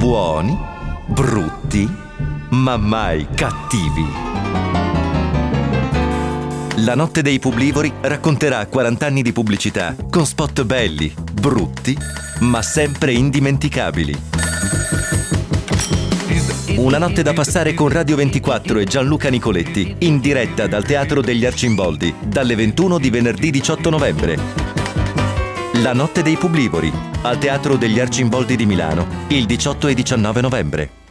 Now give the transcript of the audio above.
buoni, brutti, ma mai cattivi. La notte dei Publivori racconterà 40 anni di pubblicità con spot belli, brutti, ma sempre indimenticabili. Una notte da passare con Radio 24 e Gianluca Nicoletti, in diretta dal Teatro degli Arcimboldi, dalle 21 di venerdì 18 novembre. La notte dei Publivori, al Teatro degli Arcimboldi di Milano, il 18 e 19 novembre.